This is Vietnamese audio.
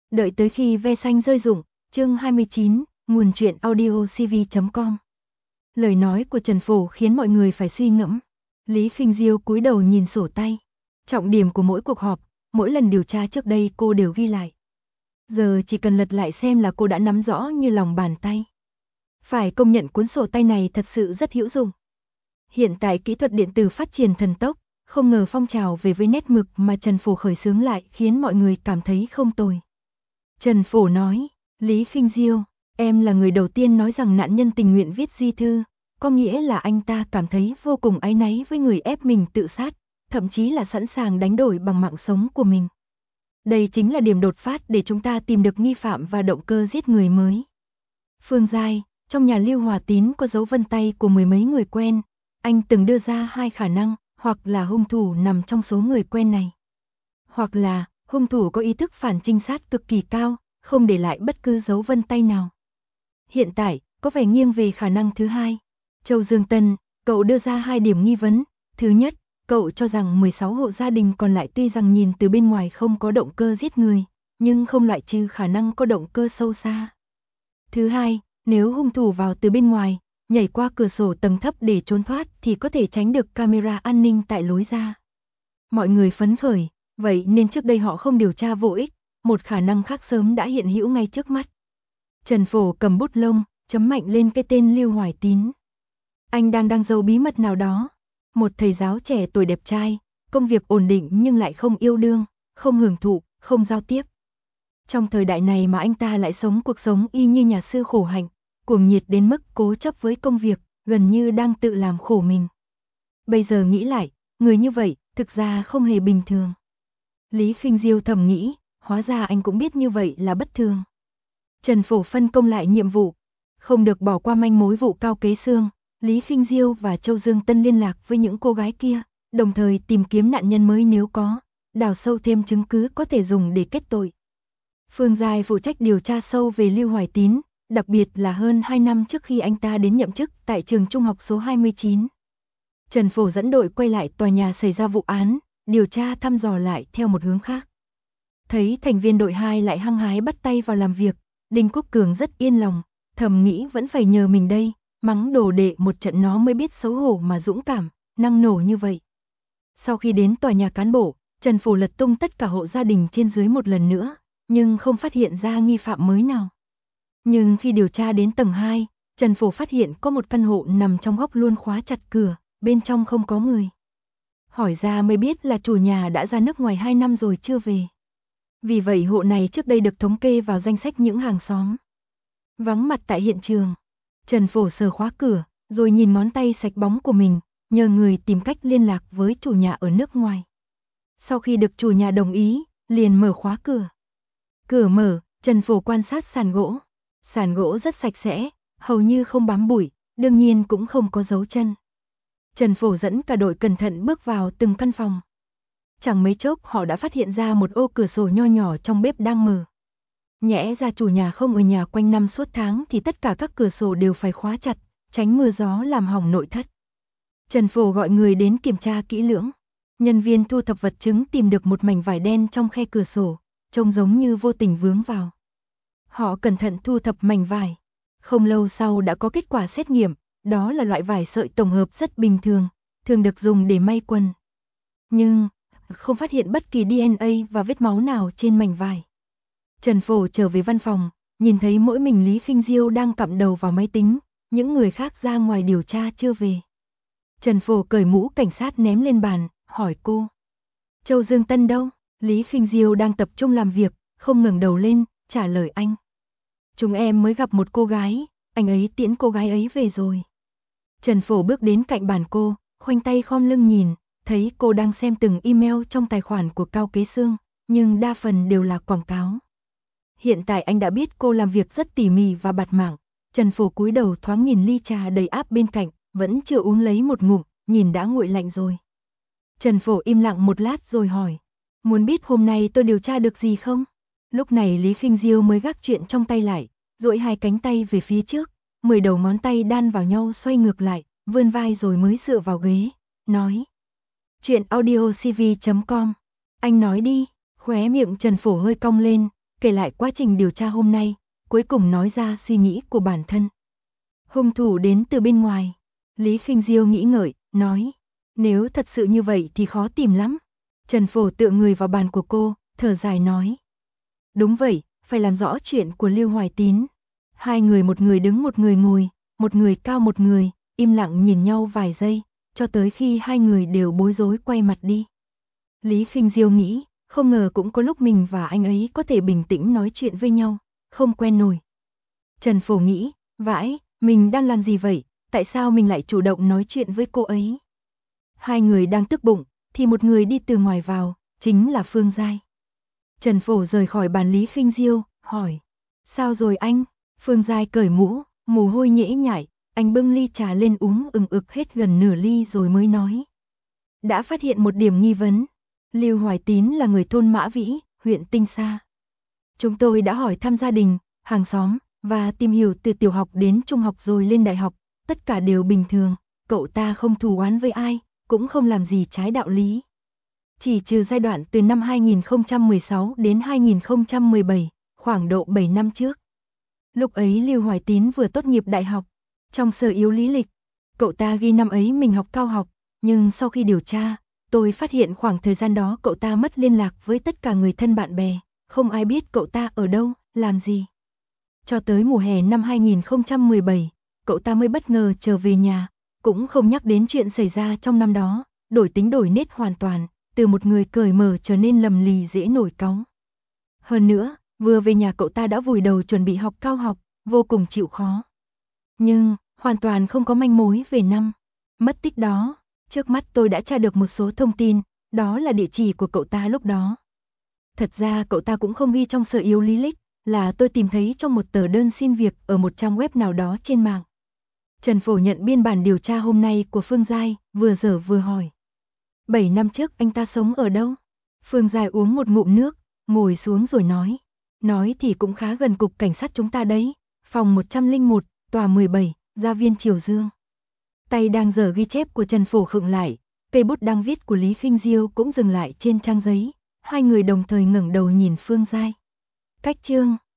Đợi tới khi ve xanh rơi rụng, chương 29, nguồn truyện audio cv.com. Lời nói của Trần Phổ khiến mọi người phải suy ngẫm. Lý Khinh Diêu cúi đầu nhìn sổ tay. Trọng điểm của mỗi cuộc họp, mỗi lần điều tra trước đây cô đều ghi lại. Giờ chỉ cần lật lại xem là cô đã nắm rõ như lòng bàn tay. Phải công nhận cuốn sổ tay này thật sự rất hữu dụng. Hiện tại kỹ thuật điện tử phát triển thần tốc, không ngờ phong trào về với nét mực mà Trần Phổ khởi xướng lại khiến mọi người cảm thấy không tồi. Trần Phổ nói, Lý Khinh Diêu, em là người đầu tiên nói rằng nạn nhân tình nguyện viết di thư, có nghĩa là anh ta cảm thấy vô cùng áy náy với người ép mình tự sát, thậm chí là sẵn sàng đánh đổi bằng mạng sống của mình. Đây chính là điểm đột phát để chúng ta tìm được nghi phạm và động cơ giết người mới. Phương Giai, trong nhà Lưu Hòa Tín có dấu vân tay của mười mấy người quen, anh từng đưa ra hai khả năng, hoặc là hung thủ nằm trong số người quen này, hoặc là hung thủ có ý thức phản trinh sát cực kỳ cao, không để lại bất cứ dấu vân tay nào. Hiện tại, có vẻ nghiêng về khả năng thứ hai. Châu Dương Tân, cậu đưa ra hai điểm nghi vấn. Thứ nhất, cậu cho rằng 16 hộ gia đình còn lại tuy rằng nhìn từ bên ngoài không có động cơ giết người, nhưng không loại trừ khả năng có động cơ sâu xa. Thứ hai, nếu hung thủ vào từ bên ngoài, nhảy qua cửa sổ tầng thấp để trốn thoát thì có thể tránh được camera an ninh tại lối ra. Mọi người phấn khởi, vậy nên trước đây họ không điều tra vô ích, một khả năng khác sớm đã hiện hữu ngay trước mắt. Trần Phổ cầm bút lông, chấm mạnh lên cái tên Lưu Hoài Tín. Anh đang giấu bí mật nào đó. Một thầy giáo trẻ tuổi đẹp trai, công việc ổn định nhưng lại không yêu đương, không hưởng thụ, không giao tiếp. Trong thời đại này mà anh ta lại sống cuộc sống y như nhà sư khổ hạnh, cuồng nhiệt đến mức cố chấp với công việc, gần như đang tự làm khổ mình. Bây giờ nghĩ lại, người như vậy thực ra không hề bình thường. Lý Khinh Diêu thầm nghĩ, hóa ra anh cũng biết như vậy là bất thường. Trần Phổ phân công lại nhiệm vụ, không được bỏ qua manh mối vụ Cao Kế Xương. Lý Khinh Diêu và Châu Dương Tân liên lạc với những cô gái kia, đồng thời tìm kiếm nạn nhân mới nếu có, đào sâu thêm chứng cứ có thể dùng để kết tội. Phương Giai phụ trách điều tra sâu về Lưu Hoài Tín, đặc biệt là hơn 2 năm trước khi anh ta đến nhậm chức tại trường trung học số 29. Trần Phổ dẫn đội quay lại tòa nhà xảy ra vụ án, điều tra thăm dò lại theo một hướng khác. Thấy thành viên đội 2 lại hăng hái bắt tay vào làm việc, Đinh Quốc Cường rất yên lòng, thầm nghĩ vẫn phải nhờ mình đây, mắng đồ đệ một trận nó mới biết xấu hổ mà dũng cảm, năng nổ như vậy. Sau khi đến tòa nhà cán bộ, Trần Phổ lật tung tất cả hộ gia đình trên dưới một lần nữa, nhưng không phát hiện ra nghi phạm mới nào. Nhưng khi điều tra đến tầng 2, Trần Phổ phát hiện có một căn hộ nằm trong góc luôn khóa chặt cửa, bên trong không có người. Hỏi ra mới biết là chủ nhà đã ra nước ngoài 2 năm rồi chưa về. Vì vậy hộ này trước đây được thống kê vào danh sách những hàng xóm vắng mặt tại hiện trường. Trần Phổ sờ khóa cửa, rồi nhìn ngón tay sạch bóng của mình, nhờ người tìm cách liên lạc với chủ nhà ở nước ngoài. Sau khi được chủ nhà đồng ý, liền mở khóa cửa. Cửa mở, Trần Phổ quan sát sàn gỗ. Sàn gỗ rất sạch sẽ, hầu như không bám bụi, đương nhiên cũng không có dấu chân. Trần Phổ dẫn cả đội cẩn thận bước vào từng căn phòng. Chẳng mấy chốc họ đã phát hiện ra một ô cửa sổ nho nhỏ trong bếp đang mở. Nhẽ ra chủ nhà không ở nhà quanh năm suốt tháng thì tất cả các cửa sổ đều phải khóa chặt, tránh mưa gió làm hỏng nội thất. Trần Phổ gọi người đến kiểm tra kỹ lưỡng. Nhân viên thu thập vật chứng tìm được một mảnh vải đen trong khe cửa sổ, trông giống như vô tình vướng vào. Họ cẩn thận thu thập mảnh vải. Không lâu sau đã có kết quả xét nghiệm, đó là loại vải sợi tổng hợp rất bình thường, thường được dùng để may quần. Nhưng không phát hiện bất kỳ DNA và vết máu nào trên mảnh vải. Trần Phổ trở về văn phòng, nhìn thấy mỗi mình Lý Khinh Diêu đang cặm đầu vào máy tính, những người khác ra ngoài điều tra chưa về. Trần Phổ cởi mũ cảnh sát ném lên bàn, hỏi cô. Châu Dương Tân đâu? Lý Khinh Diêu đang tập trung làm việc, không ngẩng đầu lên, trả lời anh. Chúng em mới gặp một cô gái, anh ấy tiễn cô gái ấy về rồi. Trần Phổ bước đến cạnh bàn cô, khoanh tay khom lưng nhìn, thấy cô đang xem từng email trong tài khoản của Cao Kế Xương, nhưng đa phần đều là quảng cáo. Hiện tại anh đã biết cô làm việc rất tỉ mỉ và bạt mạng. Trần Phổ cúi đầu thoáng nhìn ly trà đầy áp bên cạnh, vẫn chưa uống lấy một ngụm, nhìn đã nguội lạnh rồi. Trần Phổ im lặng một lát rồi hỏi, muốn biết hôm nay tôi điều tra được gì không? Lúc này Lý Khinh Diêu mới gác chuyện trong tay lại, duỗi hai cánh tay về phía trước, 10 đầu ngón tay đan vào nhau xoay ngược lại, vươn vai rồi mới dựa vào ghế, nói. Chuyện audio cv.com, anh nói đi. Khóe miệng Trần Phổ hơi cong lên, kể lại quá trình điều tra hôm nay, cuối cùng nói ra suy nghĩ của bản thân. Hung thủ đến từ bên ngoài. Lý Khinh Diêu nghĩ ngợi, nói. Nếu thật sự như vậy thì khó tìm lắm. Trần Phổ tựa người vào bàn của cô, thở dài nói. Đúng vậy, phải làm rõ chuyện của Lưu Hoài Tín. Hai người, một người đứng một người ngồi, một người cao một người, im lặng nhìn nhau vài giây, cho tới khi hai người đều bối rối quay mặt đi. Lý Khinh Diêu nghĩ, không ngờ cũng có lúc mình và anh ấy có thể bình tĩnh nói chuyện với nhau, không quen nổi. Trần Phổ nghĩ, vãi, mình đang làm gì vậy, tại sao mình lại chủ động nói chuyện với cô ấy? Hai người đang tức bụng, thì một người đi từ ngoài vào, chính là Phương Giai. Trần Phổ rời khỏi bàn Lý Khinh Diêu, hỏi, sao rồi anh? Phương Giai cởi mũ, mồ hôi nhễ nhại, anh bưng ly trà lên uống ừng ực hết gần nửa ly rồi mới nói. Đã phát hiện một điểm nghi vấn. Lưu Hoài Tín là người thôn Mã Vĩ, huyện Tinh Sa. Chúng tôi đã hỏi thăm gia đình, hàng xóm, và tìm hiểu từ tiểu học đến trung học rồi lên đại học, tất cả đều bình thường, cậu ta không thù oán với ai, cũng không làm gì trái đạo lý. Chỉ trừ giai đoạn từ năm 2016 đến 2017, khoảng độ 7 năm trước. Lúc ấy Lưu Hoài Tín vừa tốt nghiệp đại học, trong sở yếu lý lịch, cậu ta ghi năm ấy mình học cao học, nhưng sau khi điều tra, tôi phát hiện khoảng thời gian đó cậu ta mất liên lạc với tất cả người thân bạn bè, không ai biết cậu ta ở đâu, làm gì. Cho tới mùa hè năm 2017, cậu ta mới bất ngờ trở về nhà, cũng không nhắc đến chuyện xảy ra trong năm đó, đổi tính đổi nết hoàn toàn, từ một người cởi mở trở nên lầm lì dễ nổi cáu. Hơn nữa, vừa về nhà cậu ta đã vùi đầu chuẩn bị học cao học, vô cùng chịu khó. Nhưng, hoàn toàn không có manh mối về năm mất tích đó. Trước mắt tôi đã tra được một số thông tin, đó là địa chỉ của cậu ta lúc đó. Thật ra cậu ta cũng không ghi trong sở yếu lý lịch, là tôi tìm thấy trong một tờ đơn xin việc ở một trang web nào đó trên mạng. Trần Phổ nhận biên bản điều tra hôm nay của Phương Giai, vừa dở vừa hỏi. 7 năm trước anh ta sống ở đâu? Phương Giai uống một ngụm nước, ngồi xuống rồi nói. Nói thì cũng khá gần cục cảnh sát chúng ta đấy, phòng 101, tòa 17, Gia viên Triều Dương. Tay đang dở ghi chép của Trần Phổ khựng lại, cây bút đang viết của Lý Khinh Diêu cũng dừng lại trên trang giấy, hai người đồng thời ngẩng đầu nhìn Phương Giai. Cách chương